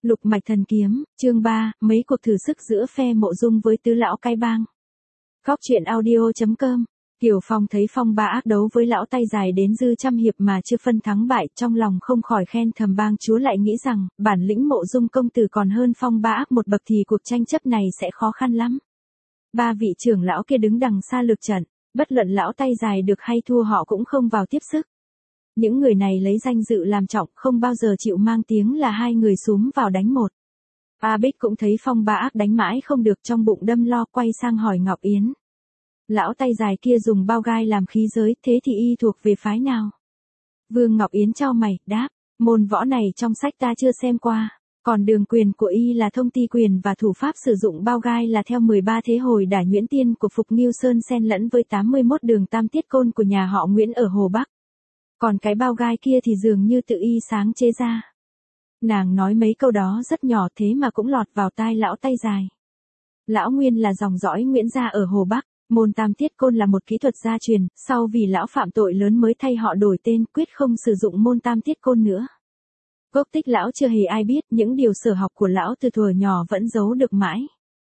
Lục mạch thần kiếm, chương 3, mấy cuộc thử sức giữa phe Mộ Dung với tứ lão cái bang. Góc truyện audio.com. Kiều Phong thấy Phong Ba ác đấu với lão tay dài đến dư trăm hiệp mà chưa phân thắng bại, trong lòng không khỏi khen thầm, bang chúa lại nghĩ rằng bản lĩnh Mộ Dung công tử còn hơn Phong Ba ác một bậc thì cuộc tranh chấp này sẽ khó khăn lắm. Ba vị trưởng lão kia đứng đằng xa lược trận, bất luận lão tay dài được hay thua họ cũng không vào tiếp sức. Những người này lấy danh dự làm trọng, không bao giờ chịu mang tiếng là hai người xúm vào đánh một. A Bích cũng thấy Phong Ba ác đánh mãi không được, trong bụng đâm lo, quay sang hỏi Ngọc Yến. Lão tay dài kia dùng bao gai làm khí giới, thế thì y thuộc về phái nào? Vương Ngọc Yến chau mày, đáp, môn võ này trong sách ta chưa xem qua. Còn đường quyền của y là thông ti quyền và thủ pháp sử dụng bao gai là theo 13 thế hồi đả nhuyễn tiên của Phục Nghiêu Sơn xen lẫn với 81 đường tam tiết côn của nhà họ Nguyễn ở Hồ Bắc. Còn cái bao gai kia thì dường như tự y sáng chế ra. Nàng nói mấy câu đó rất nhỏ thế mà cũng lọt vào tai lão tay dài. Lão nguyên là dòng dõi Nguyễn gia ở Hồ Bắc, môn tam tiết côn là một kỹ thuật gia truyền, sau vì lão phạm tội lớn mới thay họ đổi tên, quyết không sử dụng môn tam tiết côn nữa. Gốc tích lão chưa hề ai biết, những điều sở học của lão từ thuở nhỏ vẫn giấu được mãi.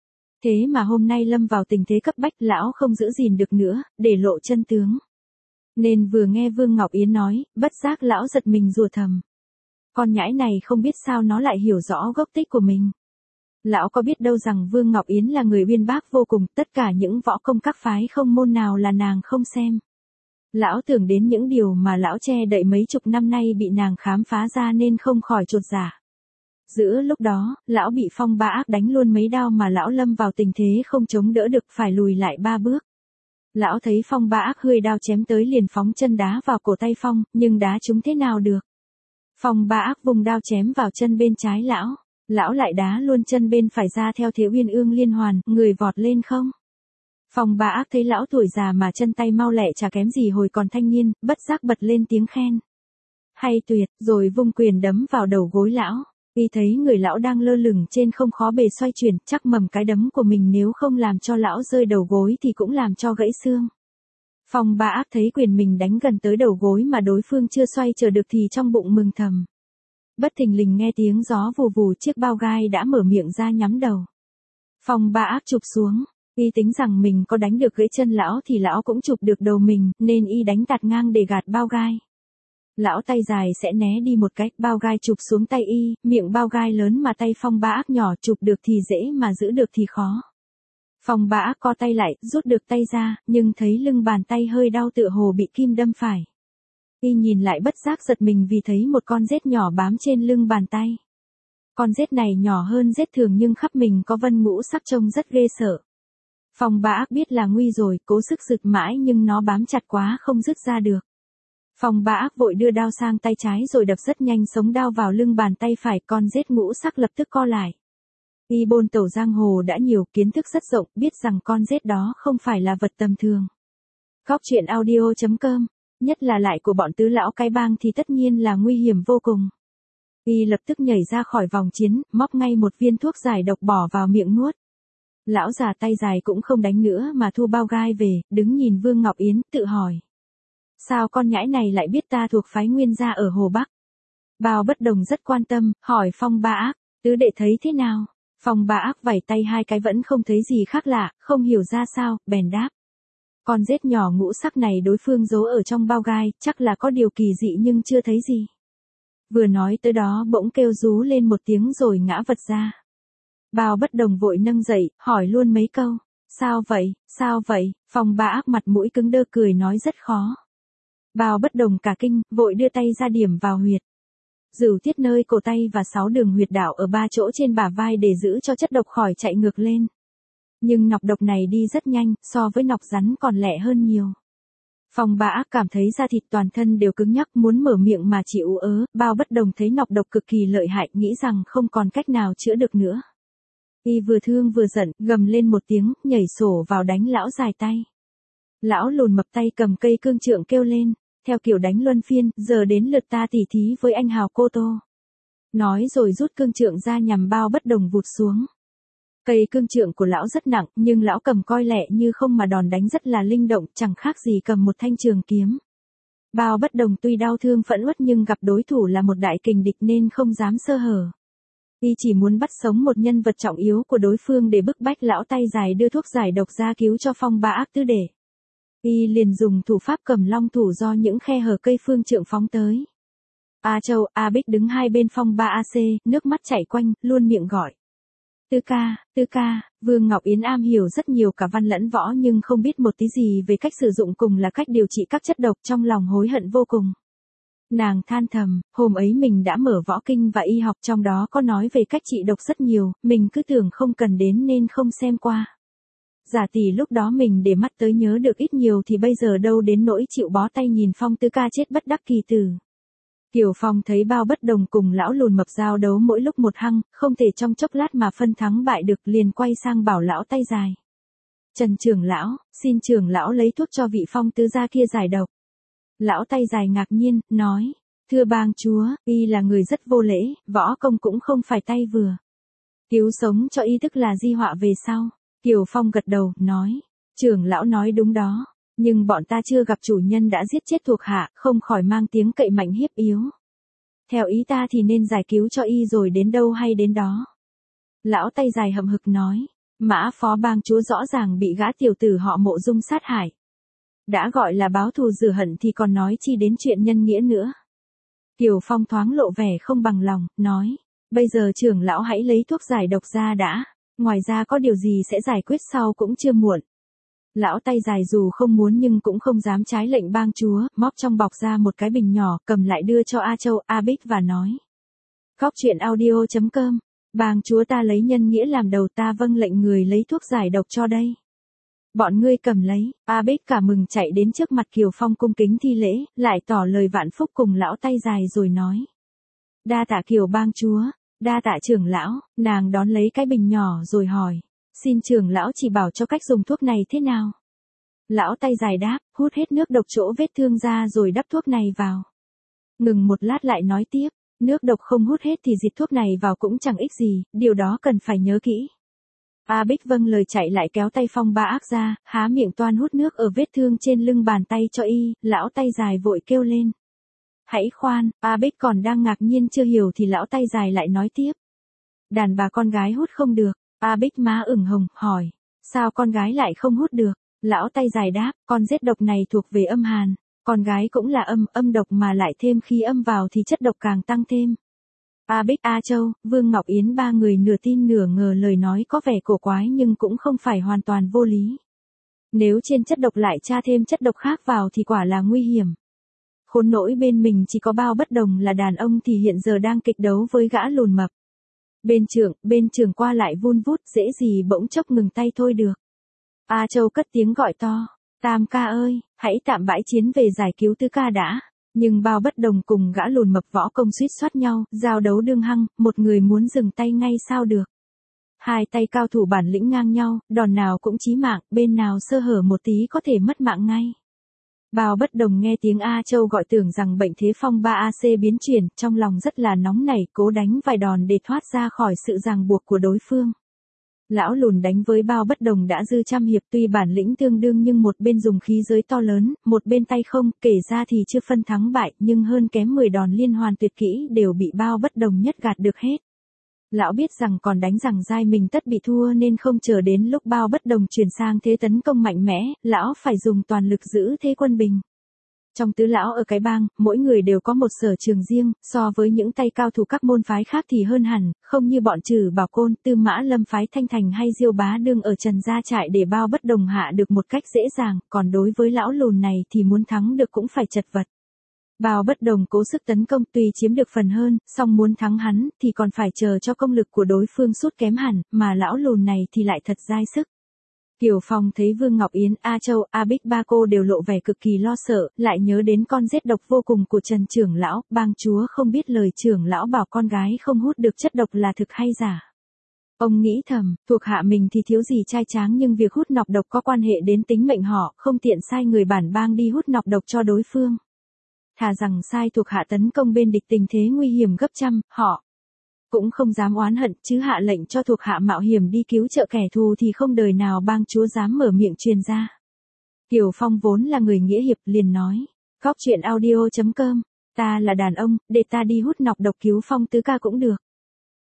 Thế mà hôm nay lâm vào tình thế cấp bách, lão không giữ gìn được nữa, để lộ chân tướng. Nên vừa nghe Vương Ngọc Yến nói, bất giác lão giật mình rủa thầm. Con nhãi này không biết sao nó lại hiểu rõ gốc tích của mình. Lão có biết đâu rằng Vương Ngọc Yến là người uyên bác vô cùng, tất cả những võ công các phái không môn nào là nàng không xem. Lão tưởng đến những điều mà lão che đậy mấy chục năm nay bị nàng khám phá ra nên không khỏi chột dạ. Giữa lúc đó, lão bị Phong Ba ác đánh luôn mấy đao mà lão lâm vào tình thế không chống đỡ được, phải lùi lại 3 bước. Lão thấy Phong Ba ác hươi đao chém tới liền phóng chân đá vào cổ tay Phong, nhưng đá trúng thế nào được. Phong Ba ác vùng đao chém vào chân bên trái lão, lão lại đá luôn chân bên phải ra theo thế uyên ương liên hoàn, người vọt lên không. Phong Ba ác thấy lão tuổi già mà chân tay mau lẹ chả kém gì hồi còn thanh niên, bất giác bật lên tiếng khen. Hay tuyệt, rồi vung quyền đấm vào đầu gối lão. Y thấy người lão đang lơ lửng trên không khó bề xoay chuyển, chắc mầm cái đấm của mình nếu không làm cho lão rơi đầu gối thì cũng làm cho gãy xương. Phong Ba ác thấy quyền mình đánh gần tới đầu gối mà đối phương chưa xoay trở được thì trong bụng mừng thầm. Bất thình lình nghe tiếng gió vù vù, chiếc bao gai đã mở miệng ra nhắm đầu. Phong Ba ác chụp xuống, y tính rằng mình có đánh được gãy chân lão thì lão cũng chụp được đầu mình, nên y đánh tạt ngang để gạt bao gai. Lão tay dài sẽ né đi một cách, bao gai chụp xuống tay y, miệng bao gai lớn mà tay Phong Ba ác nhỏ, chụp được thì dễ mà giữ được thì khó. Phong Ba ác co tay lại, rút được tay ra, nhưng thấy lưng bàn tay hơi đau tựa hồ bị kim đâm phải. Y nhìn lại bất giác giật mình vì thấy một con rết nhỏ bám trên lưng bàn tay. Con rết này nhỏ hơn rết thường nhưng khắp mình có vân ngũ sắc trông rất ghê sợ. Phong Ba ác biết là nguy rồi, cố sức giật mãi nhưng nó bám chặt quá không dứt ra được. Phong Ba ác vội đưa đao sang tay trái rồi đập rất nhanh sống đao vào lưng bàn tay phải, con rết ngũ sắc lập tức co lại. Y bôn tẩu giang hồ đã nhiều, kiến thức rất rộng, biết rằng con rết đó không phải là vật tầm thường. Góc truyện audio.com, nhất là lại của bọn tứ lão cái bang thì tất nhiên là nguy hiểm vô cùng. Y lập tức nhảy ra khỏi vòng chiến, móc ngay một viên thuốc giải độc bỏ vào miệng nuốt. Lão già tay dài cũng không đánh nữa mà thu bao gai về, đứng nhìn Vương Ngọc Yến, tự hỏi. Sao con nhãi này lại biết ta thuộc phái Nguyên gia ở Hồ Bắc? Bao Bất Đồng rất quan tâm, hỏi Phong Ba ác, tứ đệ thấy thế nào? Phong Ba ác vẩy tay hai cái vẫn không thấy gì khác lạ, không hiểu ra sao, bèn đáp. Con rết nhỏ ngũ sắc này đối phương giấu ở trong bao gai, chắc là có điều kỳ dị nhưng chưa thấy gì. Vừa nói tới đó bỗng kêu rú lên một tiếng rồi ngã vật ra. Bao Bất Đồng vội nâng dậy, hỏi luôn mấy câu. Sao vậy, sao vậy? Phong Ba ác mặt mũi cứng đơ cười nói rất khó. Bao Bất Đồng cả kinh, vội đưa tay ra điểm vào huyệt. Dửu tiết nơi cổ tay và 6 đường huyệt đạo ở 3 chỗ trên bả vai để giữ cho chất độc khỏi chạy ngược lên. Nhưng nọc độc này đi rất nhanh, so với nọc rắn còn lẹ hơn nhiều. Phong Ba ác cảm thấy da thịt toàn thân đều cứng nhắc, muốn mở miệng mà chỉ ú ớ. Bao Bất Đồng thấy nọc độc cực kỳ lợi hại, nghĩ rằng không còn cách nào chữa được nữa. Y vừa thương vừa giận, gầm lên một tiếng, nhảy sổ vào đánh lão dài tay. Lão lùn mập tay cầm cây cương trượng kêu lên, theo kiểu đánh luân phiên, giờ đến lượt ta tỉ thí với anh Hào Cô Tô. Nói rồi rút cương trượng ra nhằm Bao Bất Đồng vụt xuống. Cây cương trượng của lão rất nặng, nhưng lão cầm coi lẹ như không mà đòn đánh rất là linh động, chẳng khác gì cầm một thanh trường kiếm. Bao Bất Đồng tuy đau thương phẫn uất nhưng gặp đối thủ là một đại kình địch nên không dám sơ hở. Y chỉ muốn bắt sống một nhân vật trọng yếu của đối phương để bức bách lão tay dài đưa thuốc giải độc ra cứu cho Phong Ba Ác Tứ để. Y liền dùng thủ pháp cầm long thủ do những khe hở cây phương trượng phóng tới. A Châu, A Bích đứng hai bên Phong Ba AC, nước mắt chảy quanh, luôn miệng gọi. Tứ ca, Vương Ngọc Yến am hiểu rất nhiều cả văn lẫn võ nhưng không biết một tí gì về cách sử dụng cùng là cách điều trị các chất độc, trong lòng hối hận vô cùng. Nàng than thầm, hôm ấy mình đã mở võ kinh và y học, trong đó có nói về cách trị độc rất nhiều, mình cứ tưởng không cần đến nên không xem qua. Giả tỷ lúc đó mình để mắt tới nhớ được ít nhiều thì bây giờ đâu đến nỗi chịu bó tay nhìn Phong tứ ca chết bất đắc kỳ tử. Kiều Phong thấy Bao Bất Đồng cùng lão lùn mập giao đấu mỗi lúc một hăng, không thể trong chốc lát mà phân thắng bại được, liền quay sang bảo lão tay dài. Trần trưởng lão, xin trưởng lão lấy thuốc cho vị Phong tứ gia kia giải độc. Lão tay dài ngạc nhiên, nói, thưa bang chúa, y là người rất vô lễ, võ công cũng không phải tay vừa. Cứu sống cho y tức là di họa về sau. Kiều Phong gật đầu, nói, trưởng lão nói đúng đó. Nhưng bọn ta chưa gặp chủ nhân đã giết chết thuộc hạ, không khỏi mang tiếng cậy mạnh hiếp yếu. Theo ý ta thì nên giải cứu cho y rồi đến đâu hay đến đó. Lão tay dài hậm hực nói, Mã phó bang chúa rõ ràng bị gã tiểu tử họ Mộ Dung sát hại. Đã gọi là báo thù rửa hận thì còn nói chi đến chuyện nhân nghĩa nữa. Kiều Phong thoáng lộ vẻ không bằng lòng, nói, bây giờ trưởng lão hãy lấy thuốc giải độc ra đã, ngoài ra có điều gì sẽ giải quyết sau cũng chưa muộn. Lão tay dài dù không muốn nhưng cũng không dám trái lệnh bang chúa, móc trong bọc ra một cái bình nhỏ, cầm lại đưa cho A Châu, A Bích và nói. Góc truyện audio.com, bang chúa ta lấy nhân nghĩa làm đầu, ta vâng lệnh người lấy thuốc giải độc cho đây. Bọn ngươi cầm lấy, A Bích cả mừng chạy đến trước mặt Kiều Phong cung kính thi lễ, lại tỏ lời vạn phúc cùng lão tay dài rồi nói. Đa tạ Kiều bang chúa, đa tạ trưởng lão, nàng đón lấy cái bình nhỏ rồi hỏi. Xin trưởng lão chỉ bảo cho cách dùng thuốc này thế nào? Lão tay dài đáp, hút hết nước độc chỗ vết thương ra rồi đắp thuốc này vào. Ngừng một lát lại nói tiếp, nước độc không hút hết thì dịch thuốc này vào cũng chẳng ích gì, điều đó cần phải nhớ kỹ. A Bích vâng lời chạy lại kéo tay Phong Ba Ác ra, há miệng toan hút nước ở vết thương trên lưng bàn tay cho y, lão tay dài vội kêu lên. Hãy khoan, A Bích còn đang ngạc nhiên chưa hiểu thì lão tay dài lại nói tiếp. Đàn bà con gái hút không được. A Bích má ửng hồng, hỏi, sao con gái lại không hút được? Lão tay dài đáp, con rết độc này thuộc về âm hàn, con gái cũng là âm độc mà lại thêm khi âm vào thì chất độc càng tăng thêm. A Bích, A Châu, Vương Ngọc Yến ba người nửa tin nửa ngờ lời nói có vẻ cổ quái nhưng cũng không phải hoàn toàn vô lý. Nếu trên chất độc lại tra thêm chất độc khác vào thì quả là nguy hiểm. Khốn nỗi bên mình chỉ có Bao Bất Đồng là đàn ông thì hiện giờ đang kịch đấu với gã lùn mập. Bên trường qua lại vun vút, dễ gì bỗng chốc ngừng tay thôi được. A Châu cất tiếng gọi to, Tam ca ơi, hãy tạm bãi chiến về giải cứu tứ ca đã. Nhưng Bao Bất Đồng cùng gã lùn mập võ công suýt soát nhau, giao đấu đương hăng, một người muốn dừng tay ngay sao được. Hai tay cao thủ bản lĩnh ngang nhau, đòn nào cũng chí mạng, bên nào sơ hở một tí có thể mất mạng ngay. Bao Bất Đồng nghe tiếng A Châu gọi tưởng rằng bệnh thế Phong Ba AC biến chuyển, trong lòng rất là nóng nảy, cố đánh vài đòn để thoát ra khỏi sự ràng buộc của đối phương. Lão lùn đánh với Bao Bất Đồng đã dư trăm hiệp, tuy bản lĩnh tương đương nhưng một bên dùng khí giới to lớn, một bên tay không, kể ra thì chưa phân thắng bại, nhưng hơn kém 10 đòn liên hoàn tuyệt kỹ đều bị Bao Bất Đồng nhất gạt được hết. Lão biết rằng còn đánh rằng dai mình tất bị thua nên không chờ đến lúc Bao Bất Đồng chuyển sang thế tấn công mạnh mẽ, lão phải dùng toàn lực giữ thế quân bình. Trong tứ lão ở cái bang, mỗi người đều có một sở trường riêng, so với những tay cao thủ các môn phái khác thì hơn hẳn, không như bọn Trừ Bảo Côn, Tư Mã Lâm phái Thanh Thành hay Diêu Bá Đương ở Trần Gia Trại để Bao Bất Đồng hạ được một cách dễ dàng, còn đối với lão lùn này thì muốn thắng được cũng phải chật vật. Bao Bất Đồng cố sức tấn công tuy chiếm được phần hơn, song muốn thắng hắn thì còn phải chờ cho công lực của đối phương sút kém hẳn, mà lão lùn này thì lại thật dai sức. Kiều Phong thấy Vương Ngọc Yến, A Châu, A Bích ba cô đều lộ vẻ cực kỳ lo sợ, lại nhớ đến con rết độc vô cùng của Trần trưởng lão, bang chúa không biết lời trưởng lão bảo con gái không hút được chất độc là thực hay giả. Ông nghĩ thầm, thuộc hạ mình thì thiếu gì trai tráng nhưng việc hút nọc độc có quan hệ đến tính mệnh họ, không tiện sai người bản bang đi hút nọc độc cho đối phương. Thà rằng sai thuộc hạ tấn công bên địch tình thế nguy hiểm gấp trăm, họ cũng không dám oán hận, chứ hạ lệnh cho thuộc hạ mạo hiểm đi cứu trợ kẻ thù thì không đời nào bang chúa dám mở miệng truyền ra. Kiều Phong vốn là người nghĩa hiệp liền nói, góc truyện audio.com, ta là đàn ông, để ta đi hút nọc độc cứu Phong tứ ca cũng được.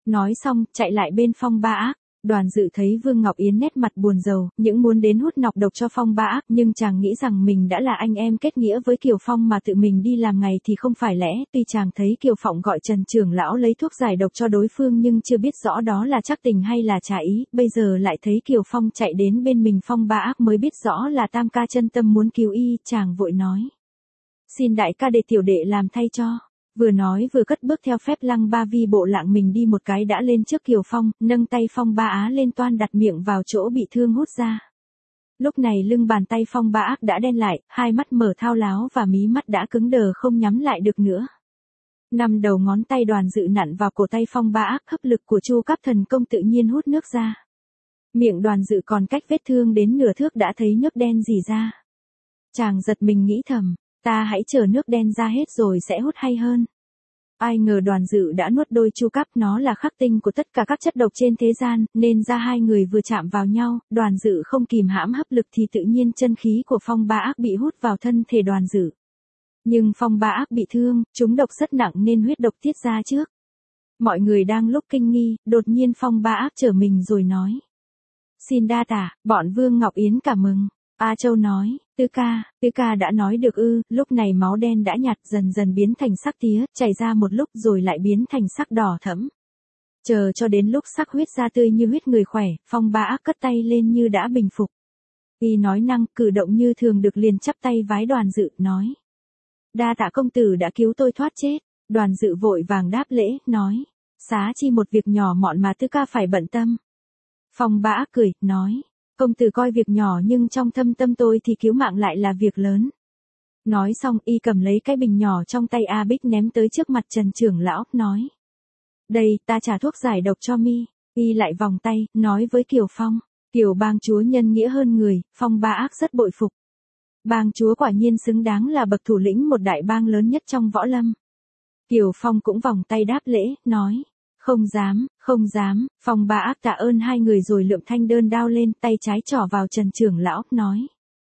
Nói xong, chạy lại bên Phong Ba Ác. Đoàn Dự thấy Vương Ngọc Yến nét mặt buồn rầu, những muốn đến hút nọc độc cho Phong Ba Ác, nhưng chàng nghĩ rằng mình đã là anh em kết nghĩa với Kiều Phong mà tự mình đi làm ngày thì không phải lẽ. Tuy chàng thấy Kiều Phong gọi Trần trưởng lão lấy thuốc giải độc cho đối phương nhưng chưa biết rõ đó là trắc tình hay là trả ý, bây giờ lại thấy Kiều Phong chạy đến bên mình Phong Ba Ác mới biết rõ là Tam ca chân tâm muốn cứu y, chàng vội nói: "Xin đại ca để tiểu đệ làm thay cho." Vừa nói vừa cất bước theo phép Lăng Ba Vi bộ lạng mình đi một cái đã lên trước Kiều Phong, nâng tay Phong Ba Á lên toan đặt miệng vào chỗ bị thương hút ra. Lúc này lưng bàn tay Phong Ba Ác đã đen lại, hai mắt mở thao láo và mí mắt đã cứng đờ không nhắm lại được nữa. Năm đầu ngón tay Đoàn Dự nặn vào cổ tay Phong Ba Ác, hấp lực của Chu Cấp Thần Công tự nhiên hút nước ra. Miệng Đoàn Dự còn cách vết thương đến nửa thước đã thấy nước đen rỉ ra. Chàng giật mình nghĩ thầm, ta hãy chờ nước đen ra hết rồi sẽ hút hay hơn. Ai ngờ Đoàn Dự đã nuốt đôi chu cấp, nó là khắc tinh của tất cả các chất độc trên thế gian, nên ra hai người vừa chạm vào nhau, Đoàn Dự không kìm hãm hấp lực thì tự nhiên chân khí của Phong Ba Ác bị hút vào thân thể Đoàn Dự. Nhưng Phong Ba Ác bị thương, trúng độc rất nặng nên huyết độc tiết ra trước. Mọi người đang lúc kinh nghi, đột nhiên Phong Ba Ác trở mình rồi nói: "Xin đa tạ, bọn Vương Ngọc Yến cảm mừng." A Châu nói: Tứ ca đã nói được ư?" Lúc này máu đen đã nhạt dần dần biến thành sắc tía, chảy ra một lúc rồi lại biến thành sắc đỏ thẫm. Chờ cho đến lúc sắc huyết ra tươi như huyết người khỏe, Phong Ba Ác cất tay lên như đã bình phục. Y nói năng cử động như thường được liền chắp tay vái Đoàn Dự, nói: "Đa tạ công tử đã cứu tôi thoát chết." Đoàn Dự vội vàng đáp lễ, nói: "Xá chi một việc nhỏ mọn mà tứ ca phải bận tâm." Phong Ba Ác cười, nói: "Công tử coi việc nhỏ nhưng trong thâm tâm tôi thì cứu mạng lại là việc lớn." Nói xong y cầm lấy cái bình nhỏ trong tay A Bích ném tới trước mặt Trần trưởng lão, nói: "Đây, ta trả thuốc giải độc cho mi." Y lại vòng tay, nói với Kiều Phong: "Kiều bang chúa nhân nghĩa hơn người." Phong Ba Ác rất bội phục. Bang chúa quả nhiên xứng đáng là bậc thủ lĩnh một đại bang lớn nhất trong võ lâm. Kiều Phong cũng vòng tay đáp lễ, nói: Không dám." Phong Ba Ác tạ ơn hai người rồi lượm thanh đơn đao lên, tay trái trỏ vào Trần trưởng lão, nói: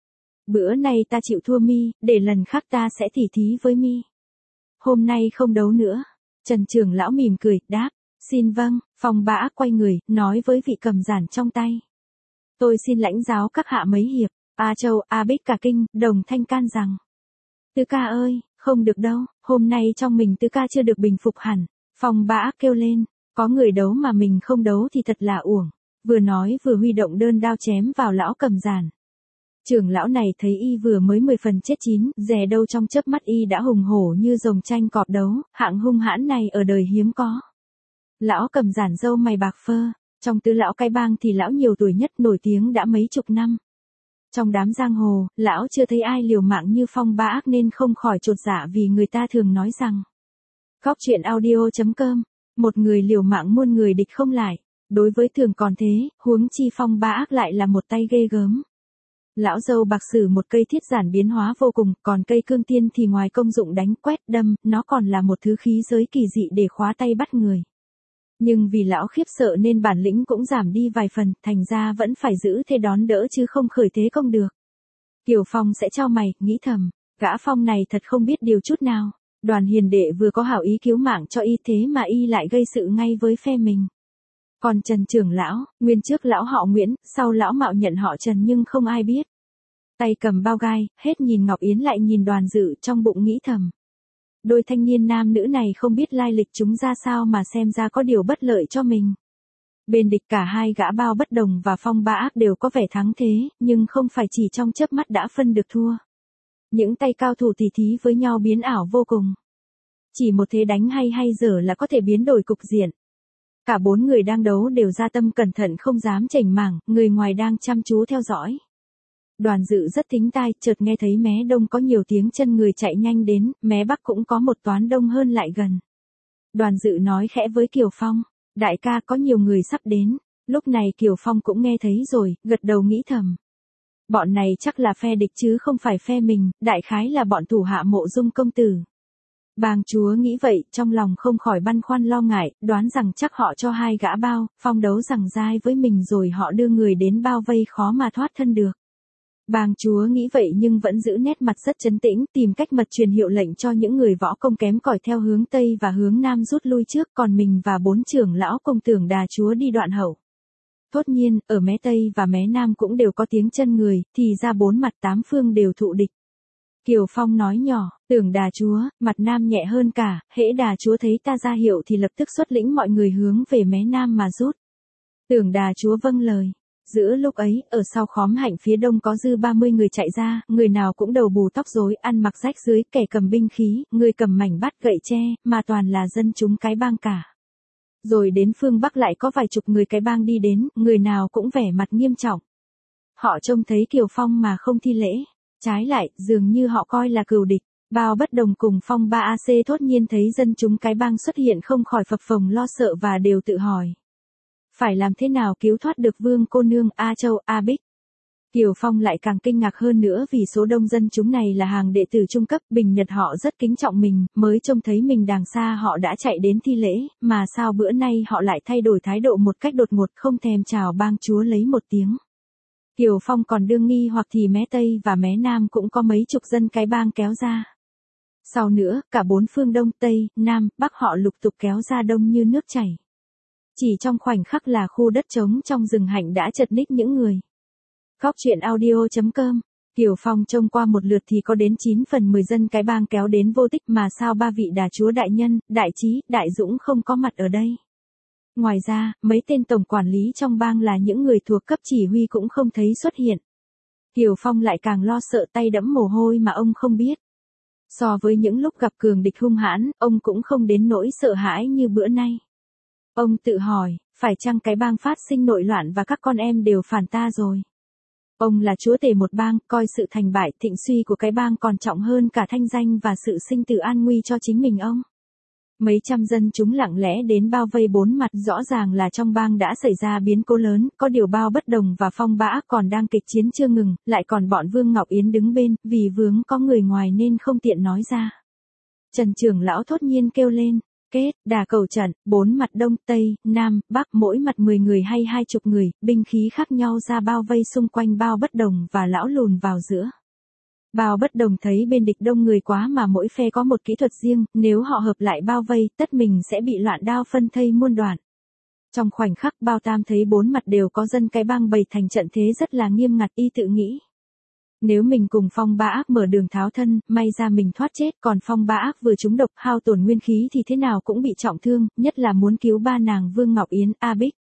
"Bữa nay ta chịu thua mi, để lần khác ta sẽ tỉ thí với mi. Hôm nay không đấu nữa." Trần trưởng lão mỉm cười, đáp: "Xin vâng." Phong Ba Ác quay người, nói với vị cầm giản trong tay: "Tôi xin lãnh giáo các hạ mấy hiệp." A Châu, A Bích cả kinh, đồng thanh can rằng: "Tứ ca ơi, không được đâu, hôm nay trong mình tứ ca chưa được bình phục hẳn." Phong Ba Ác kêu lên: "Có người đấu mà mình không đấu thì thật là uổng." Vừa nói vừa huy động đơn đao chém vào lão cầm giản. Trưởng lão này thấy y vừa mới 10 phần chết chín, dè đâu trong chớp mắt y đã hùng hổ như rồng tranh cọp đấu, hạng hung hãn này ở đời hiếm có. Lão cầm giản râu mày bạc phơ, trong tứ lão cái bang thì lão nhiều tuổi nhất, nổi tiếng đã mấy chục năm. Trong đám giang hồ, lão chưa thấy ai liều mạng như Phong Ba Ác nên không khỏi chột dạ vì người ta thường nói rằng: Góc truyện audio.com, một người liều mạng muôn người địch không lại. Đối với thường còn thế, huống chi Phong Ba Ác lại là một tay ghê gớm. Lão dâu bạc sử một cây thiết giản biến hóa vô cùng, còn cây cương tiên thì ngoài công dụng đánh quét đâm, nó còn là một thứ khí giới kỳ dị để khóa tay bắt người. Nhưng vì lão khiếp sợ nên bản lĩnh cũng giảm đi vài phần, thành ra vẫn phải giữ thế đón đỡ chứ không khởi thế công được. Kiều Phong sẽ chau mày, nghĩ thầm, gã Phong này thật không biết điều chút nào. Đoàn hiền đệ vừa có hảo ý cứu mạng cho y thế mà y lại gây sự ngay với phe mình. Còn Trần trưởng lão, nguyên trước lão họ Nguyễn, sau lão mạo nhận họ Trần nhưng không ai biết. Tay cầm bao gai, hết nhìn Ngọc Yến lại nhìn Đoàn Dự, trong bụng nghĩ thầm: đôi thanh niên nam nữ này không biết lai lịch chúng ra sao mà xem ra có điều bất lợi cho mình. Bên địch cả hai gã Bao Bất Đồng và Phong Ba Ác đều có vẻ thắng thế, nhưng không phải chỉ trong chớp mắt đã phân được thua. Những tay cao thủ tỉ thí với nhau biến ảo vô cùng. Chỉ một thế đánh hay dở là có thể biến đổi cục diện. Cả bốn người đang đấu đều ra tâm cẩn thận không dám chểnh mảng, người ngoài đang chăm chú theo dõi. Đoàn Dự rất thính tai, chợt nghe thấy mé đông có nhiều tiếng chân người chạy nhanh đến, mé bắc cũng có một toán đông hơn lại gần. Đoàn Dự nói khẽ với Kiều Phong: đại ca, có nhiều người sắp đến. Lúc này Kiều Phong cũng nghe thấy rồi, gật đầu nghĩ thầm: bọn này chắc là phe địch chứ không phải phe mình, đại khái là bọn thủ hạ Mộ Dung công tử. Bàng chúa nghĩ vậy, trong lòng không khỏi băn khoăn lo ngại, đoán rằng chắc họ cho hai gã Bao, Phong đấu rằng dai với mình rồi họ đưa người đến bao vây khó mà thoát thân được. Bang chúa nghĩ vậy nhưng vẫn giữ nét mặt rất trấn tĩnh, tìm cách mật truyền hiệu lệnh cho những người võ công kém cỏi theo hướng Tây và hướng Nam rút lui trước, còn mình và 4 trưởng lão công tưởng đà chúa đi đoạn hậu. Thốt nhiên, ở mé Tây và mé Nam cũng đều có tiếng chân người, thì ra 4 mặt 8 phương đều thụ địch. Kiều Phong nói nhỏ, tưởng đà chúa, mặt Nam nhẹ hơn cả, hễ đà chúa thấy ta ra hiệu thì lập tức xuất lĩnh mọi người hướng về mé Nam mà rút. Tưởng đà chúa vâng lời. Giữa lúc ấy, ở sau khóm hạnh phía đông có dư 30 người chạy ra, người nào cũng đầu bù tóc rối, ăn mặc rách rưới, kẻ cầm binh khí, người cầm mảnh bát gậy tre, mà toàn là dân chúng cái bang cả. Rồi đến phương Bắc lại có vài chục người cái bang đi đến, người nào cũng vẻ mặt nghiêm trọng. Họ trông thấy Kiều Phong mà không thi lễ. Trái lại, dường như họ coi là cừu địch. Bao Bất Đồng cùng Phong Ba AC thốt nhiên thấy dân chúng cái bang xuất hiện không khỏi phập phồng lo sợ và đều tự hỏi. Phải làm thế nào cứu thoát được Vương cô nương A Châu A Bích? Kiều Phong lại càng kinh ngạc hơn nữa vì số đông dân chúng này là hàng đệ tử trung cấp, bình nhật họ rất kính trọng mình, mới trông thấy mình đàng xa họ đã chạy đến thi lễ, mà sao bữa nay họ lại thay đổi thái độ một cách đột ngột không thèm chào bang chúa lấy một tiếng. Kiều Phong còn đương nghi hoặc thì mé Tây và mé Nam cũng có mấy chục dân cái bang kéo ra. Sau nữa, cả 4 phương Đông, Tây, Nam, Bắc họ lục tục kéo ra đông như nước chảy. Chỉ trong khoảnh khắc là khu đất trống trong rừng hạnh đã chật ních những người. Góc truyện audio.com. Kiều Phong trông qua một lượt thì có đến 9 phần 10 dân cái bang kéo đến vô tích mà sao 3 vị đà chúa đại nhân, đại trí, đại dũng không có mặt ở đây. Ngoài ra, mấy tên tổng quản lý trong bang là những người thuộc cấp chỉ huy cũng không thấy xuất hiện. Kiều Phong lại càng lo sợ tay đẫm mồ hôi mà ông không biết. So với những lúc gặp cường địch hung hãn, ông cũng không đến nỗi sợ hãi như bữa nay. Ông tự hỏi, phải chăng cái bang phát sinh nội loạn và các con em đều phản ta rồi? Ông là chúa tể một bang, coi sự thành bại thịnh suy của cái bang còn trọng hơn cả thanh danh và sự sinh tử an nguy cho chính mình ông. Mấy trăm dân chúng lặng lẽ đến bao vây 4 mặt, rõ ràng là trong bang đã xảy ra biến cố lớn, có điều Bao Bất Đồng và Phong Ba Ác còn đang kịch chiến chưa ngừng, lại còn bọn Vương Ngọc Yến đứng bên, vì vướng có người ngoài nên không tiện nói ra. Trần trưởng lão thốt nhiên kêu lên, kết, đà cầu trận, 4 mặt Đông, Tây, Nam, Bắc, mỗi mặt 10 người hay 20 người, binh khí khác nhau ra bao vây xung quanh Bao Bất Đồng và lão lùn vào giữa. Bao Bất Đồng thấy bên địch đông người quá mà mỗi phe có một kỹ thuật riêng, nếu họ hợp lại bao vây, tất mình sẽ bị loạn đao phân thây muôn đoạn. Trong khoảnh khắc Bao Tam thấy 4 mặt đều có dân cái bang bày thành trận thế rất là nghiêm ngặt, y tự nghĩ. Nếu mình cùng Phong Ba Ác mở đường tháo thân, may ra mình thoát chết, còn Phong Ba Ác vừa trúng độc hao tổn nguyên khí thì thế nào cũng bị trọng thương, nhất là muốn cứu ba nàng Vương Ngọc Yến, A Bích,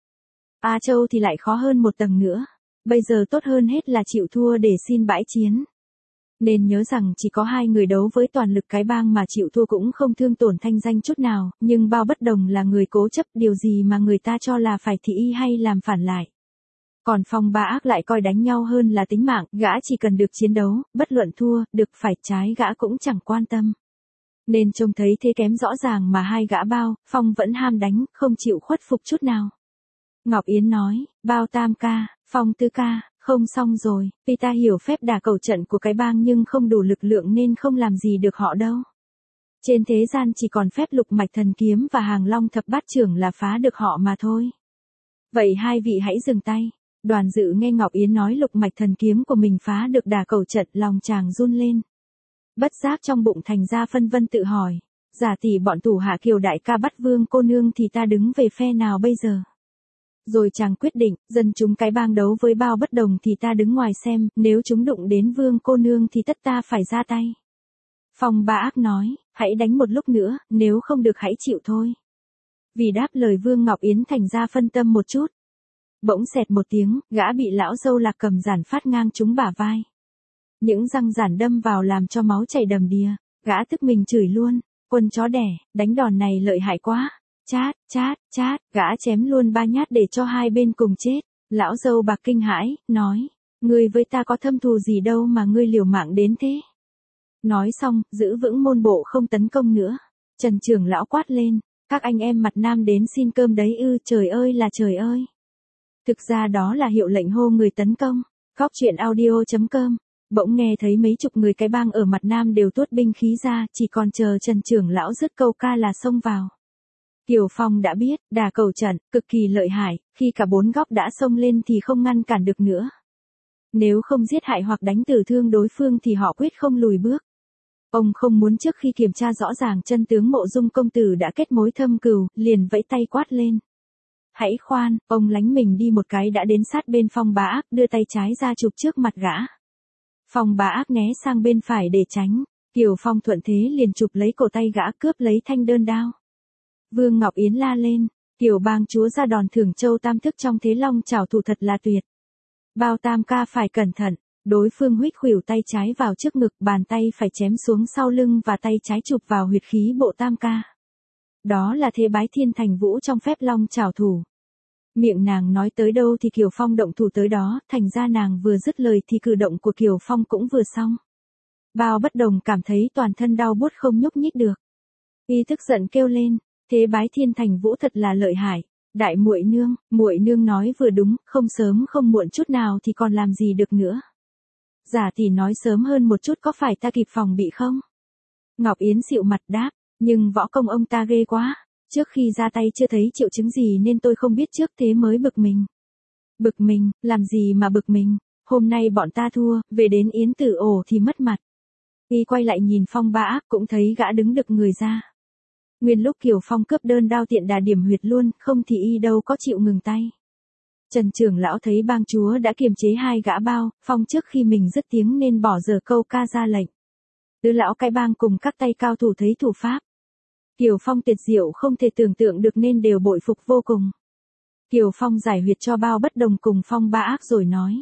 A Châu thì lại khó hơn một tầng nữa. Bây giờ tốt hơn hết là chịu thua để xin bãi chiến. Nên nhớ rằng chỉ có 2 người đấu với toàn lực cái bang mà chịu thua cũng không thương tổn thanh danh chút nào, nhưng Bao Bất Đồng là người cố chấp, điều gì mà người ta cho là phải thị y hay làm phản lại. Còn Phong Ba Ác lại coi đánh nhau hơn là tính mạng, gã chỉ cần được chiến đấu, bất luận thua, được phải trái gã cũng chẳng quan tâm. Nên trông thấy thế kém rõ ràng mà 2 gã Bao, Phong vẫn ham đánh, không chịu khuất phục chút nào. Ngọc Yến nói, Bao Tam ca, Phong Tư ca, không xong rồi, vì ta hiểu phép đả cầu trận của cái bang nhưng không đủ lực lượng nên không làm gì được họ đâu. Trên thế gian chỉ còn phép Lục Mạch Thần Kiếm và Hàng Long Thập Bát Chưởng là phá được họ mà thôi. Vậy 2 vị hãy dừng tay. Đoàn Dự nghe Ngọc Yến nói Lục Mạch Thần Kiếm của mình phá được đả cầu trận, lòng chàng run lên. Bất giác trong bụng thành ra phân vân tự hỏi, giả tỷ bọn thủ hạ Kiều đại ca bắt Vương cô nương thì ta đứng về phe nào bây giờ? Rồi chàng quyết định, dân chúng cái bang đấu với Bao Bất Đồng thì ta đứng ngoài xem, nếu chúng đụng đến Vương cô nương thì tất ta phải ra tay. Phong Ba Ác nói, hãy đánh một lúc nữa, nếu không được hãy chịu thôi. Vì đáp lời Vương Ngọc Yến thành ra phân tâm một chút. Bỗng xẹt một tiếng, gã bị lão dâu Lạc cầm giản phát ngang trúng bả vai. Những răng giản đâm vào làm cho máu chảy đầm đìa, gã tức mình chửi luôn, quân chó đẻ, đánh đòn này lợi hại quá. Chát, chát, chát, gã chém luôn 3 nhát để cho 2 bên cùng chết. Lão dâu Bạc kinh hãi, nói, ngươi với ta có thâm thù gì đâu mà ngươi liều mạng đến thế. Nói xong, giữ vững môn bộ không tấn công nữa. Trần trưởng lão quát lên, các anh em mặt Nam đến xin cơm đấy ư, trời ơi là trời ơi. Thực ra đó là hiệu lệnh hô người tấn công. Góc truyện audio.com. Bỗng nghe thấy mấy chục người cái bang ở mặt Nam đều tuốt binh khí ra, chỉ còn chờ Trần trưởng lão dứt câu ca là xông vào. Kiều Phong đã biết, đả cầu trận, cực kỳ lợi hại, khi cả 4 góc đã xông lên thì không ngăn cản được nữa. Nếu không giết hại hoặc đánh tử thương đối phương thì họ quyết không lùi bước. Ông không muốn trước khi kiểm tra rõ ràng chân tướng Mộ Dung công tử đã kết mối thâm cừu, liền vẫy tay quát lên. Hãy khoan, ông lánh mình đi một cái đã đến sát bên Phong Bá Ác, đưa tay trái ra chụp trước mặt gã. Phong Bá Ác né sang bên phải để tránh, Kiều Phong thuận thế liền chụp lấy cổ tay gã cướp lấy thanh đơn đao. Vương Ngọc Yến la lên, Kiều bang chúa ra đòn thưởng châu tam thức trong thế long chảo thủ thật là tuyệt. Bao tam ca phải cẩn thận, đối phương huých khuỷu tay trái vào trước ngực, bàn tay phải chém xuống sau lưng và tay trái chụp vào huyệt khí bộ tam ca. Đó là thế bái thiên thành vũ trong phép long chảo thủ. Miệng nàng nói tới đâu thì Kiều Phong động thủ tới đó, thành ra nàng vừa dứt lời thì cử động của Kiều Phong cũng vừa xong. Bao Bất Đồng cảm thấy toàn thân đau buốt không nhúc nhích được. Y tức giận kêu lên, thế bái thiên thành vũ thật là lợi hại. Đại muội nương nói vừa đúng, không sớm không muộn chút nào thì còn làm gì được nữa. Giả tỷ nói sớm hơn một chút có phải ta kịp phòng bị không? Ngọc Yến dịu mặt đáp, nhưng võ công ông ta ghê quá. Trước khi ra tay chưa thấy triệu chứng gì nên tôi không biết trước thế mới bực mình. Bực mình, làm gì mà bực mình, hôm nay bọn ta thua, về đến Yến Tử ổ thì mất mặt. Y quay lại nhìn Phong Bá Ác cũng thấy gã đứng đực người ra. Nguyên lúc Kiều Phong cướp đơn đao tiện đà điểm huyệt luôn, không thì y đâu có chịu ngừng tay. Trần trưởng lão thấy bang chúa đã kiềm chế hai gã Bao, Phong trước khi mình dứt tiếng nên bỏ dở câu ca ra lệnh. Tứ lão cái bang cùng các tay cao thủ thấy thủ pháp. Kiều Phong tuyệt diệu không thể tưởng tượng được nên đều bội phục vô cùng. Kiều Phong giải huyệt cho Bao Bất Đồng cùng Phong Bá Ác rồi nói.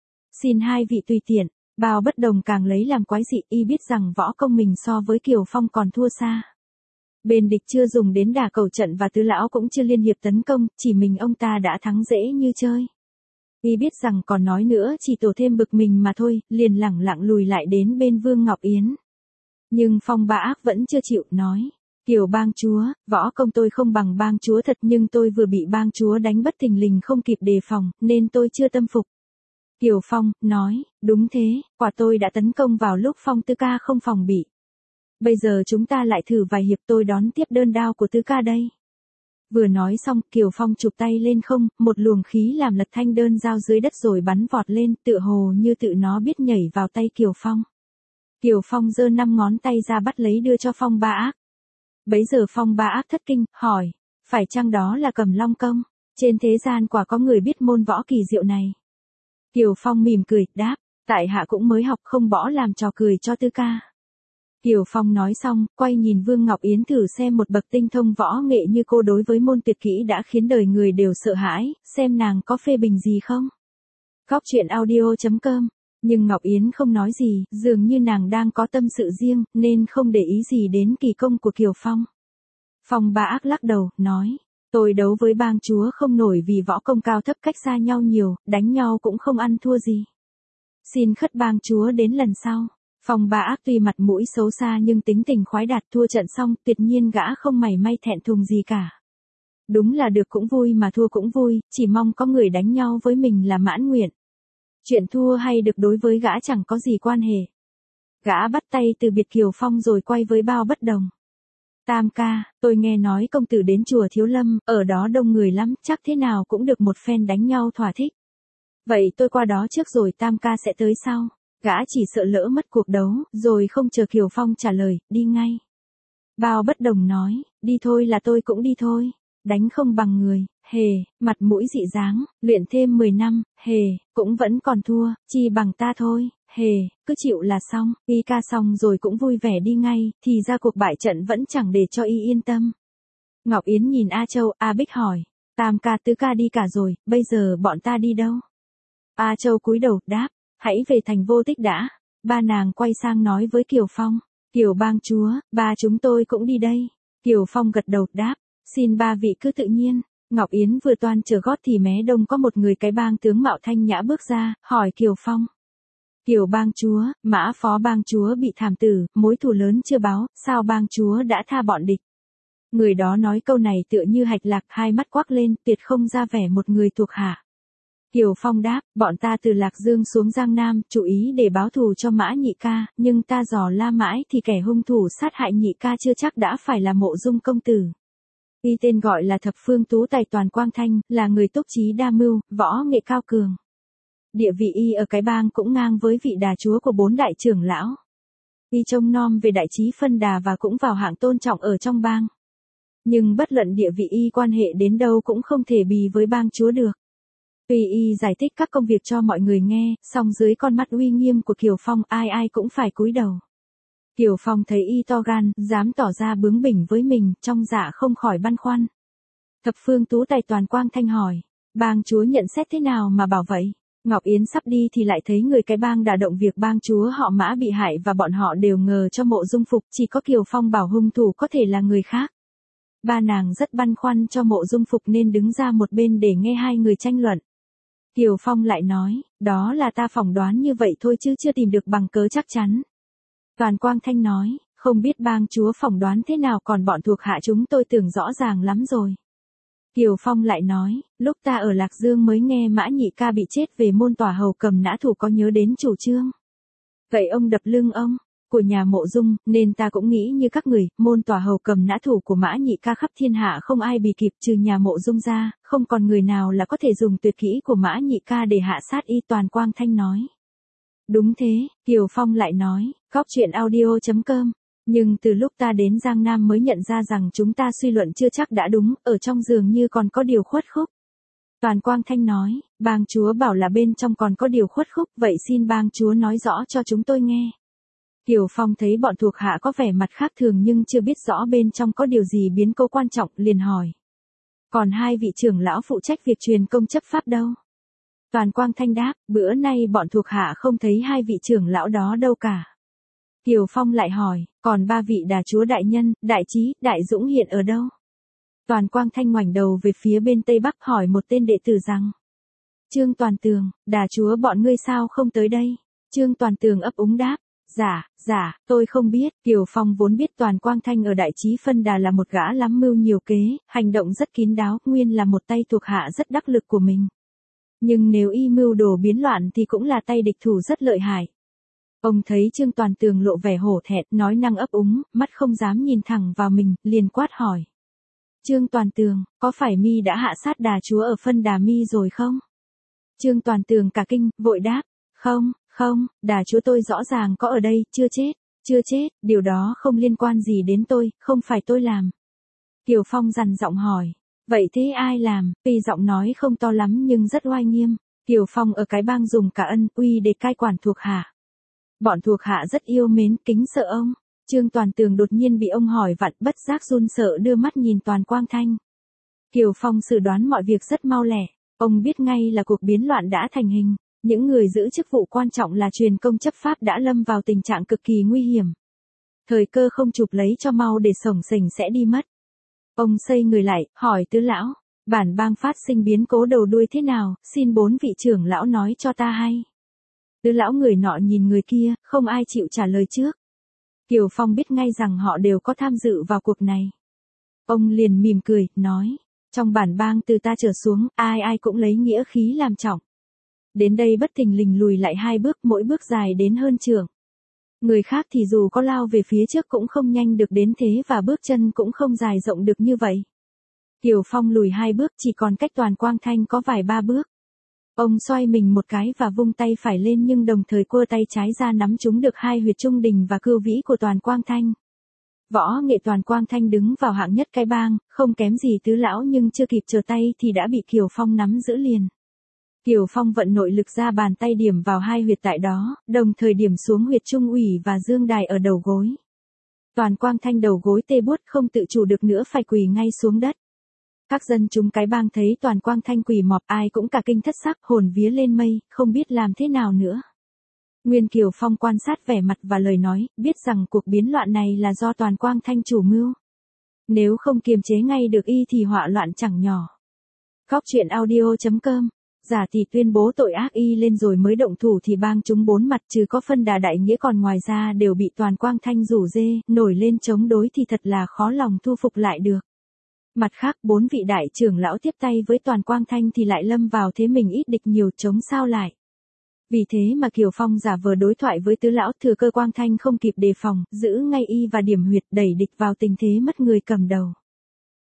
Xin hai vị tùy tiện, Bao Bất Đồng càng lấy làm quái dị, y biết rằng võ công mình so với Kiều Phong còn thua xa. Bên địch chưa dùng đến đả cầu trận và tứ lão cũng chưa liên hiệp tấn công, chỉ mình ông ta đã thắng dễ như chơi. Y biết rằng còn nói nữa chỉ tổ thêm bực mình mà thôi, liền lẳng lặng lùi lại đến bên Vương Ngọc Yến. Nhưng Phong Bá Ác vẫn chưa chịu, nói. Kiều bang chúa, võ công tôi không bằng bang chúa thật nhưng tôi vừa bị bang chúa đánh bất thình lình không kịp đề phòng, nên tôi chưa tâm phục. Kiều Phong, nói, đúng thế, quả tôi đã tấn công vào lúc Phong Tư ca không phòng bị. Bây giờ chúng ta lại thử vài hiệp, tôi đón tiếp đơn đao của Tư ca đây. Vừa nói xong, Kiều Phong chụp tay lên không, một luồng khí làm lật thanh đơn dao dưới đất rồi bắn vọt lên, tựa hồ như tự nó biết nhảy vào tay Kiều Phong. Kiều Phong giơ 5 ngón tay ra bắt lấy đưa cho Phong Bá Ác. Bấy giờ Phong Bá Ác thất kinh, hỏi, phải chăng đó là Cầm Long công? Trên thế gian quả có người biết môn võ kỳ diệu này. Kiều Phong mỉm cười, đáp, tại hạ cũng mới học không bỏ làm trò cười cho Tư ca. Kiều Phong nói xong, quay nhìn Vương Ngọc Yến thử xem một bậc tinh thông võ nghệ như cô đối với môn tuyệt kỹ đã khiến đời người đều sợ hãi, xem nàng có phê bình gì không. Góc truyện audio.com. Nhưng Ngọc Yến không nói gì, dường như nàng đang có tâm sự riêng, nên không để ý gì đến kỳ công của Kiều Phong. Phong Bá Ác lắc đầu, nói, tôi đấu với bang chúa không nổi vì võ công cao thấp cách xa nhau nhiều, đánh nhau cũng không ăn thua gì. Xin khất bang chúa đến lần sau. Phong Bá Ác tuy mặt mũi xấu xa nhưng tính tình khoái đạt, thua trận xong, tuyệt nhiên gã không mảy may thẹn thùng gì cả. Đúng là được cũng vui mà thua cũng vui, chỉ mong có người đánh nhau với mình là mãn nguyện. Chuyện thua hay được đối với gã chẳng có gì quan hệ. Gã bắt tay từ biệt Kiều Phong rồi quay với Bao Bất Đồng. Tam ca, tôi nghe nói công tử đến chùa Thiếu Lâm, ở đó đông người lắm, chắc thế nào cũng được một phen đánh nhau thỏa thích. Vậy tôi qua đó trước rồi Tam ca sẽ tới sau. Gã chỉ sợ lỡ mất cuộc đấu, rồi không chờ Kiều Phong trả lời, đi ngay. Bao Bất Đồng nói, đi thôi là tôi cũng đi thôi. Đánh không bằng người, hề, mặt mũi dị dáng, luyện thêm 10 năm, hề, cũng vẫn còn thua, chi bằng ta thôi, hề, cứ chịu là xong. Y ca xong rồi cũng vui vẻ đi ngay, thì ra cuộc bại trận vẫn chẳng để cho y yên tâm. Ngọc Yến nhìn A Châu, A Bích hỏi, Tam ca Tứ ca đi cả rồi, bây giờ bọn ta đi đâu? A Châu cúi đầu, đáp, hãy về thành Vô Tích đã. Ba nàng quay sang nói với Kiều Phong, Kiều bang chúa, ba chúng tôi cũng đi đây. Kiều Phong gật đầu, đáp, xin ba vị cứ tự nhiên. Ngọc Yến vừa toan chờ gót thì mé đông có một người cái bang tướng mạo thanh nhã bước ra, hỏi Kiều Phong. Kiều bang chúa, Mã phó bang chúa bị thảm tử, mối thù lớn chưa báo, sao bang chúa đã tha bọn địch? Người đó nói câu này tựa như hạch lạc, hai mắt quắc lên, tuyệt không ra vẻ một người thuộc hạ. Kiều Phong đáp, bọn ta từ Lạc Dương xuống Giang Nam, chủ ý để báo thù cho Mã nhị ca, nhưng ta dò la mãi thì kẻ hung thủ sát hại nhị ca chưa chắc đã phải là Mộ Dung công tử. Y tên gọi là Thập Phương Tú, tài toàn quang thanh, là người túc trí đa mưu, võ nghệ cao cường. Địa vị y ở cái bang cũng ngang với vị đà chúa của 4 đại trưởng lão. Y trông nom về đại trí phân đà và cũng vào hạng tôn trọng ở trong bang. Nhưng bất luận địa vị y quan hệ đến đâu cũng không thể bì với bang chúa được. Tuy y giải thích các công việc cho mọi người nghe, song dưới con mắt uy nghiêm của Kiều Phong ai ai cũng phải cúi đầu. Kiều Phong thấy y to gan, dám tỏ ra bướng bỉnh với mình, trong dạ không khỏi băn khoăn. Thập phương tú tài Toàn Quang Thanh hỏi, bang chúa nhận xét thế nào mà bảo vậy? Ngọc Yến sắp đi thì lại thấy người cái bang đã động việc bang chúa họ Mã bị hại và bọn họ đều ngờ cho Mộ Dung Phục, chỉ có Kiều Phong bảo hung thủ có thể là người khác. Ba nàng rất băn khoăn cho Mộ Dung Phục nên đứng ra một bên để nghe hai người tranh luận. Kiều Phong lại nói, đó là ta phỏng đoán như vậy thôi chứ chưa tìm được bằng cớ chắc chắn. Toàn Quang Thanh nói, không biết bang chúa phỏng đoán thế nào còn bọn thuộc hạ chúng tôi tưởng rõ ràng lắm rồi. Kiều Phong lại nói, lúc ta ở Lạc Dương mới nghe Mã Nhị Ca bị chết về môn tỏa hầu cầm nã thủ có nhớ đến chủ trương. Vậy ông đập lưng ông, của nhà Mộ Dung, nên ta cũng nghĩ như các người, môn tỏa hầu cầm nã thủ của Mã Nhị Ca khắp thiên hạ không ai bì kịp trừ nhà Mộ Dung ra, không còn người nào là có thể dùng tuyệt kỹ của Mã Nhị Ca để hạ sát y. Toàn Quang Thanh nói. Đúng thế, Kiều Phong lại nói, góc chuyện audio.com. Nhưng từ lúc ta đến Giang Nam mới nhận ra rằng chúng ta suy luận chưa chắc đã đúng, ở trong dường như còn có điều khuất khúc. Toàn Quang Thanh nói, bang chúa bảo là bên trong còn có điều khuất khúc, vậy xin bang chúa nói rõ cho chúng tôi nghe. Kiều Phong thấy bọn thuộc hạ có vẻ mặt khác thường nhưng chưa biết rõ bên trong có điều gì biến cố quan trọng, liền hỏi. Còn hai vị trưởng lão phụ trách việc truyền công chấp pháp đâu? Toàn Quang Thanh đáp, bữa nay bọn thuộc hạ không thấy hai vị trưởng lão đó đâu cả. Kiều Phong lại hỏi, còn ba vị đà chúa đại nhân, đại trí, đại dũng hiện ở đâu? Toàn Quang Thanh ngoảnh đầu về phía bên tây bắc hỏi một tên đệ tử rằng. Trương Toàn Tường, đà chúa bọn ngươi sao không tới đây? Trương Toàn Tường ấp úng đáp, dạ, tôi không biết. Kiều Phong vốn biết Toàn Quang Thanh ở đại trí phân đà là một gã lắm mưu nhiều kế, hành động rất kín đáo, nguyên là một tay thuộc hạ rất đắc lực của mình. Nhưng nếu y mưu đồ biến loạn thì cũng là tay địch thủ rất lợi hại. Ông thấy Trương Toàn Tường lộ vẻ hổ thẹn, nói năng ấp úng, mắt không dám nhìn thẳng vào mình, liền quát hỏi. Trương Toàn Tường, có phải mi đã hạ sát đà chúa ở phân đà mi rồi không? Trương Toàn Tường cả kinh, vội đáp. Không, đà chúa tôi rõ ràng có ở đây, chưa chết, điều đó không liên quan gì đến tôi, không phải tôi làm. Kiều Phong dằn giọng hỏi. Vậy thế ai làm? Tuy giọng nói không to lắm nhưng rất oai nghiêm. Kiều Phong ở cái bang dùng cả ân uy để cai quản thuộc hạ. Bọn thuộc hạ rất yêu mến, kính sợ ông. Trương Toàn Tường đột nhiên bị ông hỏi vặn, bất giác run sợ đưa mắt nhìn Toàn Quang Thanh. Kiều Phong dự đoán mọi việc rất mau lẹ. Ông biết ngay là cuộc biến loạn đã thành hình. Những người giữ chức vụ quan trọng là truyền công chấp pháp đã lâm vào tình trạng cực kỳ nguy hiểm. Thời cơ không chụp lấy cho mau để sổng sình sẽ đi mất. Ông xây người lại, hỏi tứ lão, bản bang phát sinh biến cố đầu đuôi thế nào, xin bốn vị trưởng lão nói cho ta hay. Tứ lão người nọ nhìn người kia, không ai chịu trả lời trước. Kiều Phong biết ngay rằng họ đều có tham dự vào cuộc này. Ông liền mỉm cười, nói, trong bản bang từ ta trở xuống, ai ai cũng lấy nghĩa khí làm trọng. Đến đây bất thình lình lùi lại 2 bước, mỗi bước dài đến hơn trượng. Người khác thì dù có lao về phía trước cũng không nhanh được đến thế và bước chân cũng không dài rộng được như vậy. Kiều Phong lùi 2 bước chỉ còn cách Toàn Quang Thanh có vài 3 bước. Ông xoay mình một cái và vung tay phải lên nhưng đồng thời quơ tay trái ra nắm trúng được 2 huyệt trung đình và cưu vĩ của Toàn Quang Thanh. Võ nghệ Toàn Quang Thanh đứng vào hạng nhất cái bang, không kém gì tứ lão nhưng chưa kịp trở tay thì đã bị Kiều Phong nắm giữ liền. Kiều Phong vận nội lực ra bàn tay điểm vào 2 huyệt tại đó, đồng thời điểm xuống huyệt trung ủy và dương đài ở đầu gối. Toàn Quang Thanh đầu gối tê buốt không tự chủ được nữa phải quỳ ngay xuống đất. Các dân chúng cái bang thấy Toàn Quang Thanh quỳ mọp ai cũng cả kinh thất sắc, hồn vía lên mây, không biết làm thế nào nữa. Nguyên Kiều Phong quan sát vẻ mặt và lời nói, biết rằng cuộc biến loạn này là do Toàn Quang Thanh chủ mưu. Nếu không kiềm chế ngay được y thì họa loạn chẳng nhỏ. Góc chuyện audio.com. Giả thì tuyên bố tội ác y lên rồi mới động thủ thì bang chúng 4 mặt trừ có phân đà đại nghĩa còn ngoài ra đều bị Toàn Quang Thanh rủ rê, nổi lên chống đối thì thật là khó lòng thu phục lại được. Mặt khác 4 vị đại trưởng lão tiếp tay với Toàn Quang Thanh thì lại lâm vào thế mình ít địch nhiều chống sao lại. Vì thế mà Kiều Phong giả vờ đối thoại với tứ lão thừa cơ Quang Thanh không kịp đề phòng, giữ ngay y và điểm huyệt đẩy địch vào tình thế mất người cầm đầu.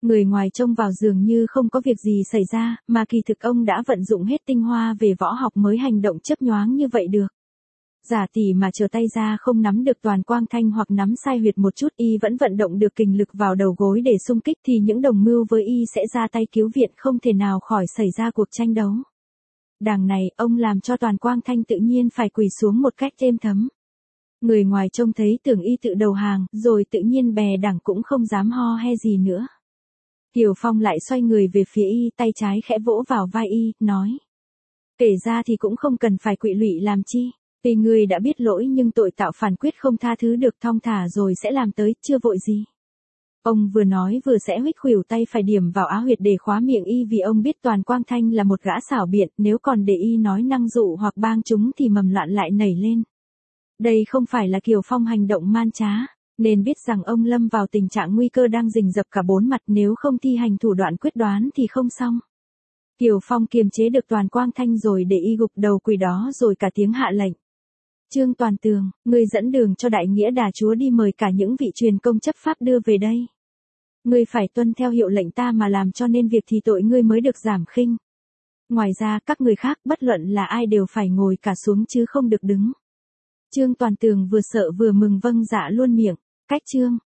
Người ngoài trông vào dường như không có việc gì xảy ra, mà kỳ thực ông đã vận dụng hết tinh hoa về võ học mới hành động chớp nhoáng như vậy được. Giả tỷ mà trở tay ra không nắm được toàn quang thanh hoặc nắm sai huyệt một chút, y vẫn vận động được kình lực vào đầu gối để xung kích, thì những đồng mưu với y sẽ ra tay cứu viện, không thể nào khỏi xảy ra cuộc tranh đấu. Đằng này, ông làm cho toàn quang thanh tự nhiên phải quỳ xuống một cách êm thấm. Người ngoài trông thấy tưởng y tự đầu hàng, rồi tự nhiên bè đảng cũng không dám ho he gì nữa. Kiều Phong lại xoay người về phía y, tay trái khẽ vỗ vào vai y, nói. Kể ra thì cũng không cần phải quỵ lụy làm chi. Vì người đã biết lỗi nhưng tội tạo phản quyết không tha thứ được, thong thả rồi sẽ làm tới, chưa vội gì. Ông vừa nói vừa sẽ huých khuỷu tay phải điểm vào á huyệt để khóa miệng y, vì ông biết toàn quang thanh là một gã xảo biện, nếu còn để y nói năng dụ hoặc bang chúng thì mầm loạn lại nảy lên. Đây không phải là Kiều Phong hành động man trá, nên biết rằng ông lâm vào tình trạng nguy cơ đang rình rập cả bốn mặt, nếu không thi hành thủ đoạn quyết đoán thì không xong. Kiều Phong kiềm chế được toàn quang thanh rồi để y gục đầu quỳ đó, rồi cả tiếng hạ lệnh. Trương Toàn Tường, ngươi dẫn đường cho đại nghĩa đà chúa đi mời cả những vị truyền công chấp pháp đưa về đây. Ngươi phải tuân theo hiệu lệnh ta mà làm, cho nên việc thì tội ngươi mới được giảm khinh. Ngoài ra các người khác bất luận là ai đều phải ngồi cả xuống chứ không được đứng. Trương Toàn Tường vừa sợ vừa mừng vâng dạ luôn miệng. Cách chương